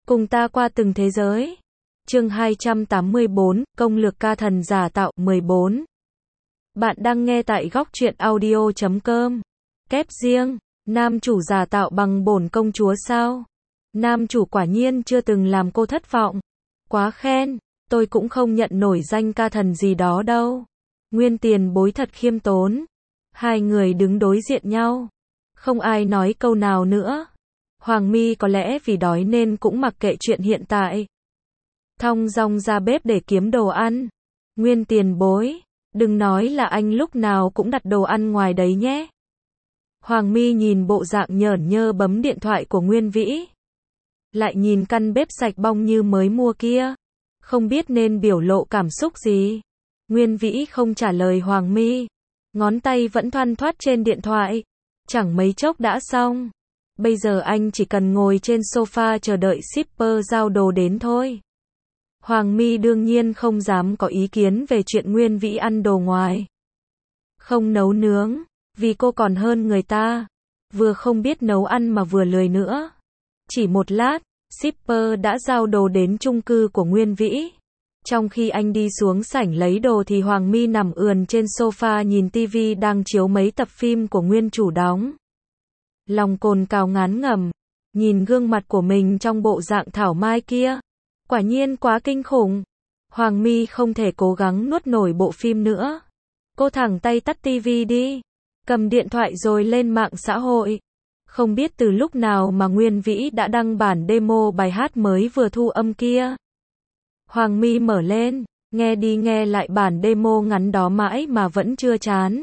Cùng ta qua từng thế giới. Chương 284, Công lược ca thần giả tạo 14. Bạn đang nghe tại góc truyện audio.com. Kép riêng, nam chủ giả tạo bằng bổn công chúa sao? Nam chủ quả nhiên chưa từng làm cô thất vọng. Quá khen, tôi cũng không nhận nổi danh ca thần gì đó đâu. Nguyên Tiền Bối thật khiêm tốn. Hai người đứng đối diện nhau. Không ai nói câu nào nữa. Hoàng My có lẽ vì đói nên cũng mặc kệ chuyện hiện tại. Thong dong ra bếp để kiếm đồ ăn. Nguyên Tiền Bối, đừng nói là anh lúc nào cũng đặt đồ ăn ngoài đấy nhé. Hoàng My nhìn bộ dạng nhởn nhơ bấm điện thoại của Nguyên Vĩ. Lại nhìn căn bếp sạch bong như mới mua kia. Không biết nên biểu lộ cảm xúc gì. Nguyên Vĩ không trả lời Hoàng My. Ngón tay vẫn thoăn thoắt trên điện thoại. Chẳng mấy chốc đã xong. Bây giờ anh chỉ cần ngồi trên sofa chờ đợi shipper giao đồ đến thôi. Hoàng My đương nhiên không dám có ý kiến về chuyện Nguyên Vĩ ăn đồ ngoài. Không nấu nướng, vì cô còn hơn người ta. Vừa không biết nấu ăn mà vừa lười nữa. Chỉ một lát, shipper đã giao đồ đến chung cư của Nguyên Vĩ. Trong khi anh đi xuống sảnh lấy đồ thì Hoàng My nằm ườn trên sofa nhìn tivi đang chiếu mấy tập phim của nguyên chủ đóng. Lòng cồn cào ngán ngẩm, nhìn gương mặt của mình trong bộ dạng thảo mai kia. Quả nhiên quá kinh khủng. Hoàng My không thể cố gắng nuốt nổi bộ phim nữa. Cô thẳng tay tắt tivi đi. Cầm điện thoại rồi lên mạng xã hội. Không biết từ lúc nào mà Nguyên Vĩ đã đăng bản demo bài hát mới vừa thu âm kia. Hoàng My mở lên, nghe đi nghe lại bản demo ngắn đó mãi mà vẫn chưa chán.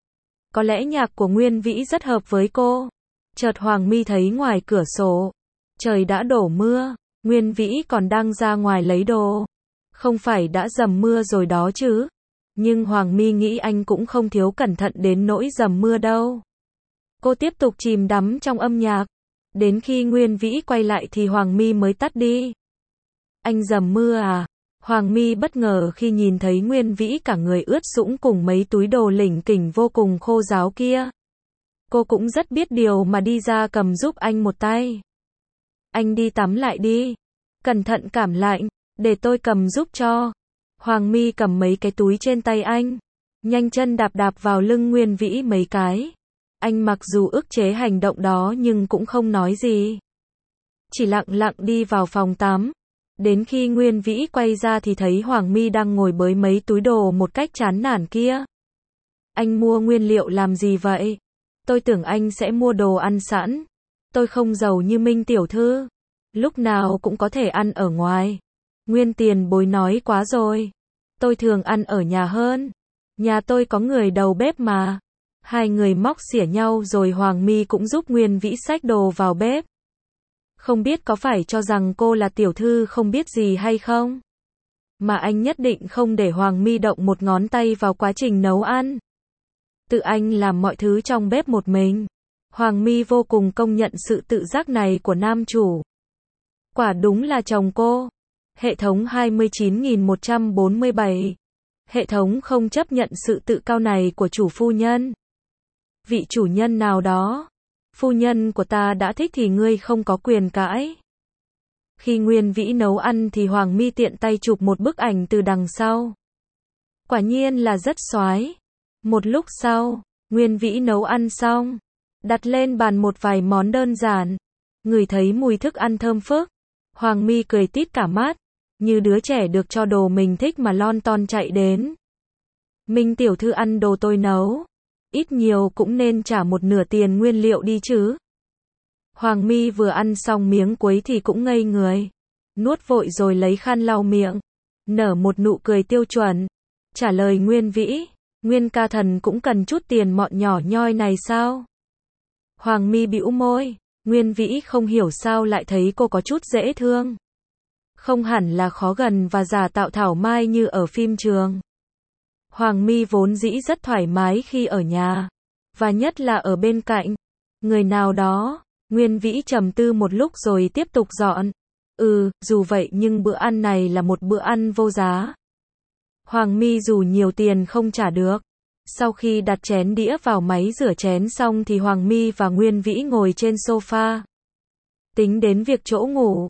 Có lẽ nhạc của Nguyên Vĩ rất hợp với cô. Chợt Hoàng My thấy ngoài cửa sổ, trời đã đổ mưa, Nguyên Vĩ còn đang ra ngoài lấy đồ. Không phải đã dầm mưa rồi đó chứ. Nhưng Hoàng My nghĩ anh cũng không thiếu cẩn thận đến nỗi dầm mưa đâu. Cô tiếp tục chìm đắm trong âm nhạc. Đến khi Nguyên Vĩ quay lại thì Hoàng My mới tắt đi. Anh dầm mưa à? Hoàng My bất ngờ khi nhìn thấy Nguyên Vĩ cả người ướt sũng cùng mấy túi đồ lỉnh kỉnh vô cùng khô ráo kia. Cô cũng rất biết điều mà đi ra cầm giúp anh một tay. Anh đi tắm lại đi. Cẩn thận cảm lạnh, để tôi cầm giúp cho. Hoàng My cầm mấy cái túi trên tay anh. Nhanh chân đạp đạp vào lưng Nguyên Vĩ mấy cái. Anh mặc dù ức chế hành động đó nhưng cũng không nói gì. Chỉ lặng lặng đi vào phòng tắm. Đến khi Nguyên Vĩ quay ra thì thấy Hoàng My đang ngồi bới mấy túi đồ một cách chán nản kia. Anh mua nguyên liệu làm gì vậy? Tôi tưởng anh sẽ mua đồ ăn sẵn. Tôi không giàu như Minh tiểu thư. Lúc nào cũng có thể ăn ở ngoài. Nguyên Tiền Bối nói quá rồi. Tôi thường ăn ở nhà hơn. Nhà tôi có người đầu bếp mà. Hai người móc xỉa nhau rồi Hoàng My cũng giúp Nguyên Vĩ xách đồ vào bếp. Không biết có phải cho rằng cô là tiểu thư không biết gì hay không? Mà anh nhất định không để Hoàng My động một ngón tay vào quá trình nấu ăn. Tự anh làm mọi thứ trong bếp một mình. Hoàng My vô cùng công nhận sự tự giác này của nam chủ. Quả đúng là chồng cô. Hệ thống 29.147. Hệ thống không chấp nhận sự tự cao này của chủ phu nhân. Vị chủ nhân nào đó. Phu nhân của ta đã thích thì ngươi không có quyền cãi. Khi Nguyên Vĩ nấu ăn thì Hoàng My tiện tay chụp một bức ảnh từ đằng sau. Quả nhiên là rất xoái. Một lúc sau, Nguyên Vĩ nấu ăn xong. Đặt lên bàn một vài món đơn giản. Ngửi thấy mùi thức ăn thơm phức. Hoàng My cười tít cả mắt. Như đứa trẻ được cho đồ mình thích mà lon ton chạy đến. Minh tiểu thư ăn đồ tôi nấu. Ít nhiều cũng nên trả một nửa tiền nguyên liệu đi chứ. Hoàng My vừa ăn xong miếng cuối thì cũng ngây người. Nuốt vội rồi lấy khăn lau miệng. Nở một nụ cười tiêu chuẩn. Trả lời Nguyên Vĩ. Nguyên ca thần cũng cần chút tiền mọn nhỏ nhoi này sao? Hoàng My bĩu môi. Nguyên Vĩ không hiểu sao lại thấy cô có chút dễ thương. Không hẳn là khó gần và giả tạo thảo mai như ở phim trường. Hoàng My vốn dĩ rất thoải mái khi ở nhà. Và nhất là ở bên cạnh người nào đó. Nguyên Vĩ trầm tư một lúc rồi tiếp tục dọn. Dù vậy nhưng bữa ăn này là một bữa ăn vô giá. Hoàng My dù nhiều tiền không trả được. Sau khi đặt chén đĩa vào máy rửa chén xong thì Hoàng My và Nguyên Vĩ ngồi trên sofa. Tính đến việc chỗ ngủ.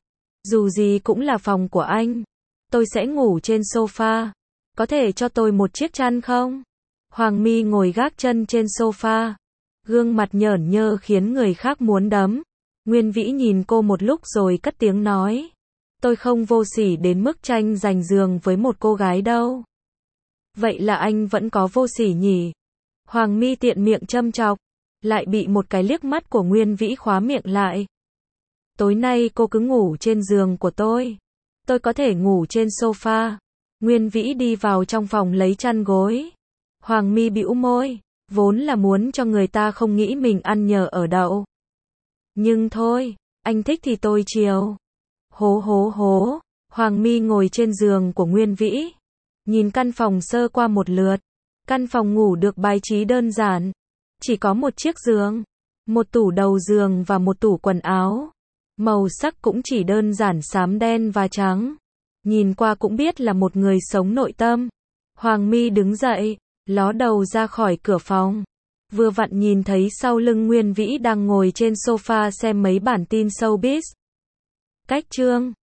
Dù gì cũng là phòng của anh. Tôi sẽ ngủ trên sofa. Có thể cho tôi một chiếc chăn không? Hoàng My ngồi gác chân trên sofa. Gương mặt nhởn nhơ khiến người khác muốn đấm. Nguyên Vĩ nhìn cô một lúc rồi cất tiếng nói. Tôi không vô sỉ đến mức tranh giành giường với một cô gái đâu. Vậy là anh vẫn có vô sỉ nhỉ? Hoàng My tiện miệng châm chọc. Lại bị một cái liếc mắt của Nguyên Vĩ khóa miệng lại. Tối nay cô cứ ngủ trên giường của tôi. Tôi có thể ngủ trên sofa. Nguyên Vĩ đi vào trong phòng lấy chăn gối. Hoàng My bĩu môi. Vốn là muốn cho người ta không nghĩ mình ăn nhờ ở đậu. Nhưng thôi, anh thích thì tôi chiều. Hố hố hố. Hoàng My ngồi trên giường của Nguyên Vĩ. Nhìn căn phòng sơ qua một lượt. Căn phòng ngủ được bài trí đơn giản. Chỉ có một chiếc giường, một tủ đầu giường và một tủ quần áo. Màu sắc cũng chỉ đơn giản xám đen và trắng. Nhìn qua cũng biết là một người sống nội tâm. Hoàng My đứng dậy, ló đầu ra khỏi cửa phòng. Vừa vặn nhìn thấy sau lưng Nguyên Vĩ đang ngồi trên sofa xem mấy bản tin showbiz. Cách chương